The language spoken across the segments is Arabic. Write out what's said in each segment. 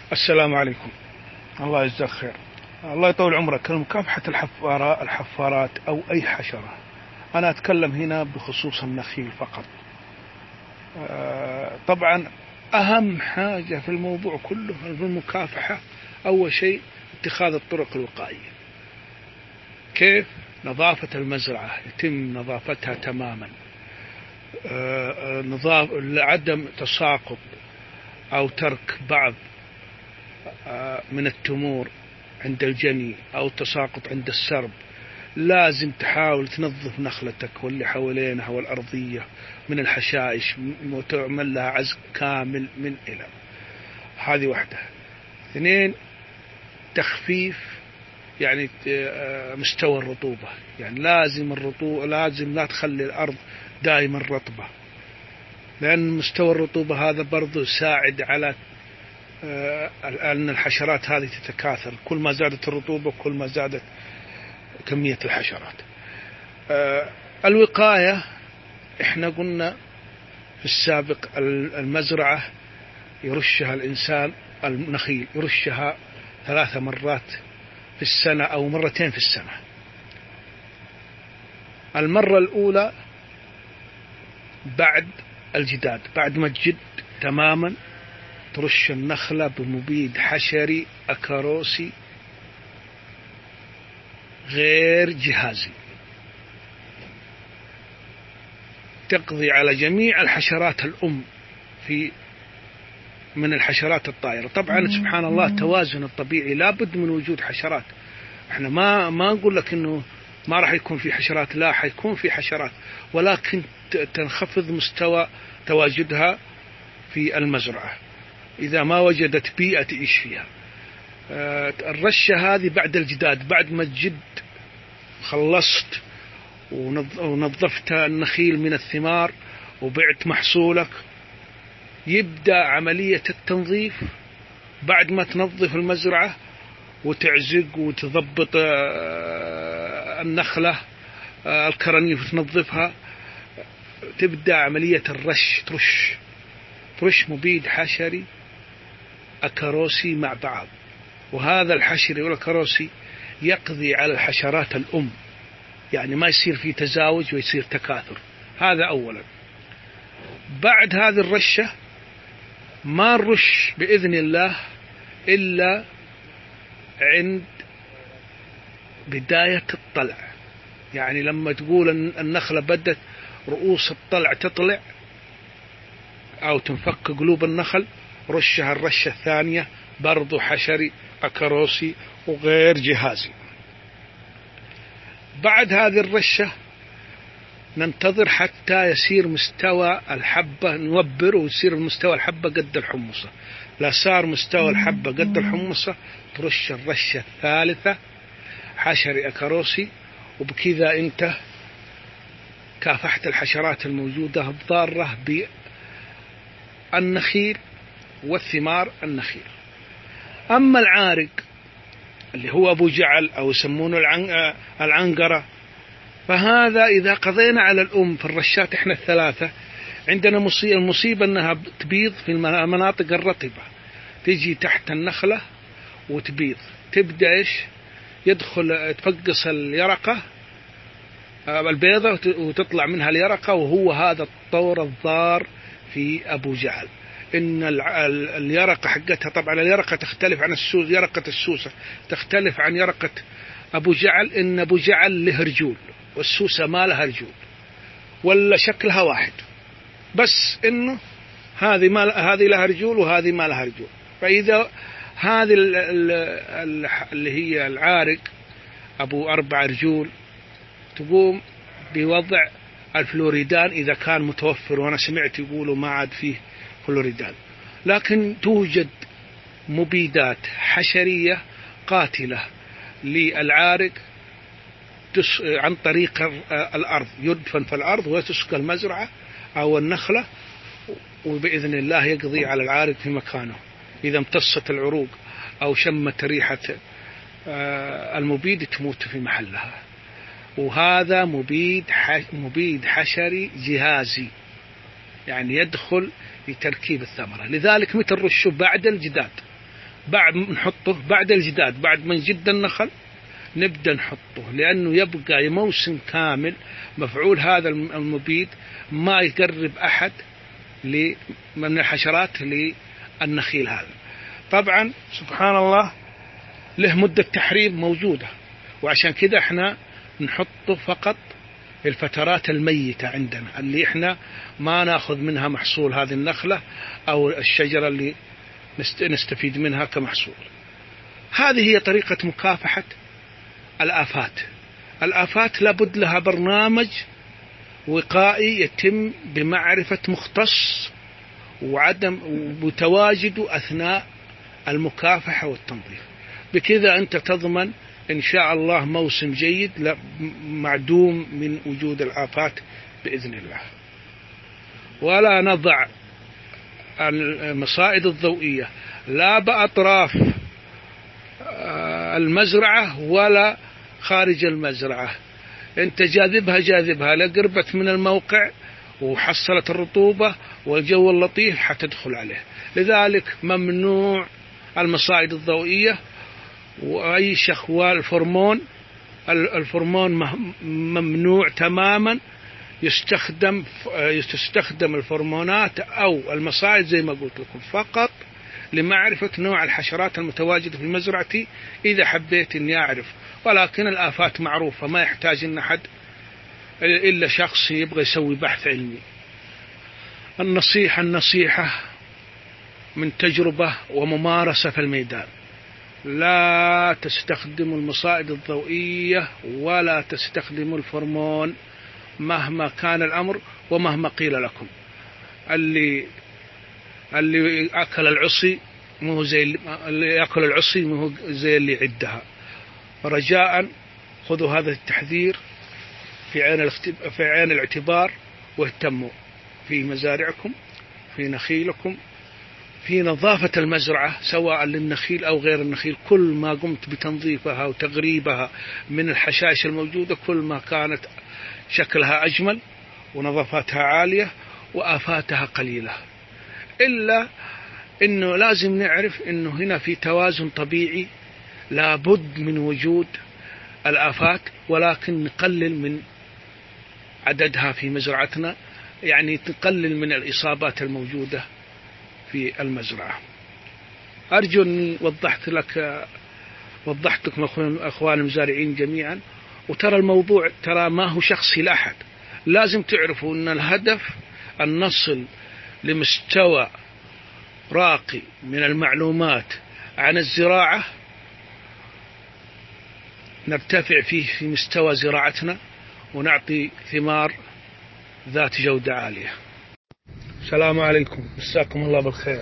السلام عليكم. الله يجزاك خير. الله يطول عمرك. مكافحة الحفارات أو أي حشرة، أنا أتكلم هنا بخصوص النخيل فقط. طبعا أهم حاجة في الموضوع كله في المكافحة أول شيء اتخاذ الطرق الوقائية. كيف؟ نظافة المزرعة يتم نظافتها تماما، عدم تساقط أو ترك بعض من التمور عند الجني أو تساقط عند السرب. لازم تحاول تنظف نخلتك واللي حوالينها والأرضية من الحشائش وتعمل لها عزق كامل من إلى. هذه واحدة. اثنين، تخفيف يعني مستوى الرطوبة، يعني لازم الرطوبة لازم لا تخلي الأرض دائما رطبة، لأن مستوى الرطوبة هذا برضو يساعد على أن الحشرات هذه تتكاثر. كل ما زادت الرطوبة كل ما زادت كمية الحشرات. الوقاية احنا قلنا في السابق المزرعة يرشها الإنسان، النخيل يرشها 3 مرات في السنة أو مرتين في السنة. المرة الأولى بعد الجداد، بعد ما تجد تماما ترش النخلة بمبيد حشري أكاروسي غير جهازي، تقضي على جميع الحشرات الأم من الحشرات الطائرة. طبعا سبحان الله توازن الطبيعي، لابد من وجود حشرات. احنا ما نقول لك انه ما راح يكون في حشرات، لا، حيكون في حشرات، ولكن تنخفض مستوى تواجدها في المزرعة إذا ما وجدت بيئة تعيش فيها. الرشة هذه بعد الجداد، بعد ما تجد خلصت ونظفت النخيل من الثمار وبعت محصولك، يبدأ عملية التنظيف. بعد ما تنظف المزرعة وتعزق وتضبط النخلة الكرنيف وتنظفها، تبدأ عملية الرش. ترش مبيد حشري أكاروسي مع بعض، وهذا الحشري والأكاروسي يقضي على الحشرات الأم، يعني ما يصير في تزاوج ويصير تكاثر. هذا أولا. بعد هذه الرشة ما نرش بإذن الله إلا عند بداية الطلع، يعني لما تقول النخلة بدت رؤوس الطلع تطلع أو تنفك قلوب النخل، رشها الرشة الثانية برضو حشري أكاروسي وغير جهازي. بعد هذه الرشة ننتظر حتى يصير مستوى الحبة، نوبر ويصير مستوى الحبة قد الحمصة. لا صار مستوى الحبة قد الحمصة ترش الرشة الثالثة حشري أكاروسي، وبكذا انت كافحت الحشرات الموجودة الضارة بالنخيل والثمار النخيل. أما العارق اللي هو أبو جعل أو يسمونه العنقرة، فهذا إذا قضينا على الأم في الرشات إحنا الثلاثة، عندنا المصيبة أنها تبيض في المناطق الرطبة، تجي تحت النخلة وتبيض، تبدأ يدخل تفقص اليرقة البيضة وتطلع منها اليرقة، وهو هذا الطور الضار في أبو جعل. إن اليرقة حقتها، طبعا اليرقة تختلف عن يرقة السوسة تختلف عن يرقة أبو جعل. إن أبو جعل له رجول والسوسة ما لها رجول، ولا شكلها واحد، بس إنه هذه لها رجول وهذه ما لها رجول. فإذا هذه اللي هي العارق أبو 4 رجول تقوم بوضع الفلوريدان إذا كان متوفر، وأنا سمعت يقولوا ما عاد فيه فلوريدان، لكن توجد مبيدات حشرية قاتلة للعارق عن طريق الأرض، يدفن في الأرض وتسقى المزرعة أو النخلة، وبإذن الله يقضي على العارق في مكانه. إذا امتصت العروق أو شمت ريحة المبيد تموت في محلها. وهذا مبيد حشري جهازي، يعني يدخل في تركيب الثمرة. لذلك متى نرشه؟ بعد الجداد، بعد نحطه بعد الجداد، بعد ما نجد النخل نبدأ نحطه، لأنه يبقى موسم كامل مفعول هذا المبيد ما يقرب أحد من الحشرات للنخيل هذا. طبعا سبحان الله له مدة تحريم موجودة، وعشان كده احنا نحطه فقط الفترات الميتة عندنا اللي احنا ما ناخذ منها محصول هذه النخلة أو الشجرة اللي نستفيد منها كمحصول. هذه هي طريقة مكافحة الآفات. الآفات لابد لها برنامج وقائي يتم بمعرفة مختص وتواجده أثناء المكافحة والتنظيف. بكذا أنت تضمن إن شاء الله موسم جيد معدوم من وجود الآفات بإذن الله. ولا نضع المصائد الضوئية لا بأطراف المزرعة ولا خارج المزرعة. أنت جاذبها لقربت من الموقع وحصلت الرطوبة والجو اللطيف حتدخل عليه. لذلك ممنوع المصائد الضوئية وأي شخوال الفرمون ممنوع تماما. يستخدم الفرمونات أو المصائد زي ما قلت لكم فقط لمعرفة نوع الحشرات المتواجدة في مزرعتي إذا حبيت أني أعرف، ولكن الآفات معروفة ما يحتاج أن أحد إلا شخص يبغى يسوي بحث علمي. النصيحة من تجربة وممارسة في الميدان: لا تستخدموا المصائد الضوئية ولا تستخدموا الفرمون مهما كان الأمر ومهما قيل لكم. اللي أكل العصي مو زي اللي يأكل العصي مو زي اللي يعدها. رجاء خذوا هذا التحذير في عين الاعتبار، واهتموا في مزارعكم، في نخيلكم، في نظافة المزرعة سواء للنخيل أو غير النخيل. كل ما قمت بتنظيفها وتغريبها من الحشائش الموجودة كل ما كانت شكلها أجمل ونظافتها عالية وآفاتها قليلة. إلا إنه لازم نعرف إنه هنا في توازن طبيعي، لابد من وجود الآفات، ولكن نقلل من عددها في مزرعتنا، يعني تقلل من الإصابات الموجودة في المزرعة. أرجو أني وضحت لكم أخوان المزارعين جميعا. وترى الموضوع ما هو شخصي لأحد، لازم تعرفوا أن الهدف أن نصل لمستوى راقي من المعلومات عن الزراعة، نرتفع فيه في مستوى زراعتنا ونعطي ثمار ذات جودة عالية. السلام عليكم، مساكم الله بالخير.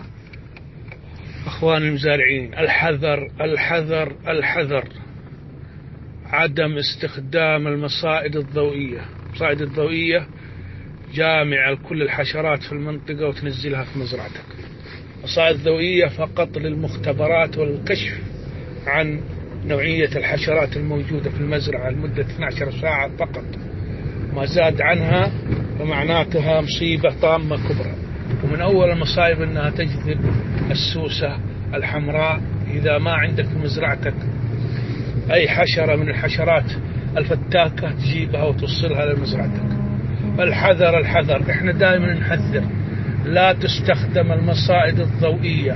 أخوان المزارعين، الحذر الحذر الحذر، عدم استخدام المصائد الضوئية. المصائد الضوئية جامعة لكل الحشرات في المنطقة وتنزلها في مزرعتك. مصائد ضوئية فقط للمختبرات والكشف عن نوعية الحشرات الموجودة في المزرعة لمدة 12 ساعة فقط، ما زاد عنها فمعناتها مصيبة طامة كبرى. ومن أول المصائب أنها تجذب السوسة الحمراء. إذا ما عندك في مزرعتك أي حشرة من الحشرات الفتاكة تجيبها وتوصلها لمزرعتك. الحذر الحذر، إحنا دائما نحذر: لا تستخدم المصائد الضوئية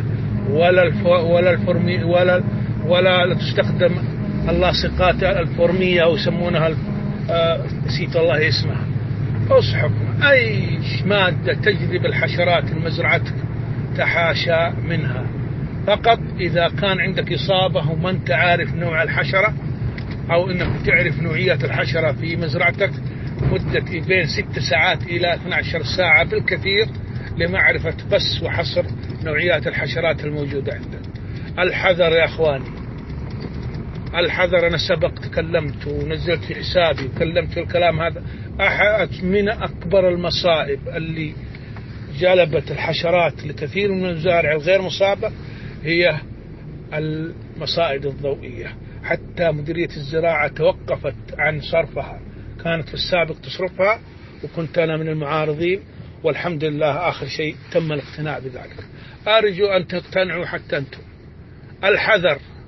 ولا تستخدم اللاصقات الفورمية أو يسمونها نسيت الله اسمها. أصحكم أي مادة تجذب الحشرات لمزرعتك تحاشى منها، فقط إذا كان عندك إصابة وما أنت عارف نوع الحشرة أو أنك تعرف نوعية الحشرة في مزرعتك مدة بين 6 ساعات إلى 12 ساعة بالكثير لمعرفة بس وحصر نوعيات الحشرات الموجودة عندك. الحذر يا أخواني، الحذر. أنا سبق تكلمت ونزلت في حسابي وكلمت في الكلام هذا. من أكبر المصائب اللي جلبت الحشرات لكثير من المزارع الغير مصابة هي المصائد الضوئية. حتى مديرية الزراعة توقفت عن صرفها، كانت في السابق تصرفها وكنت أنا من المعارضين، والحمد لله آخر شيء تم الاقتناع بذلك. أرجو أن تقتنعوا حتى أنتم. الحذر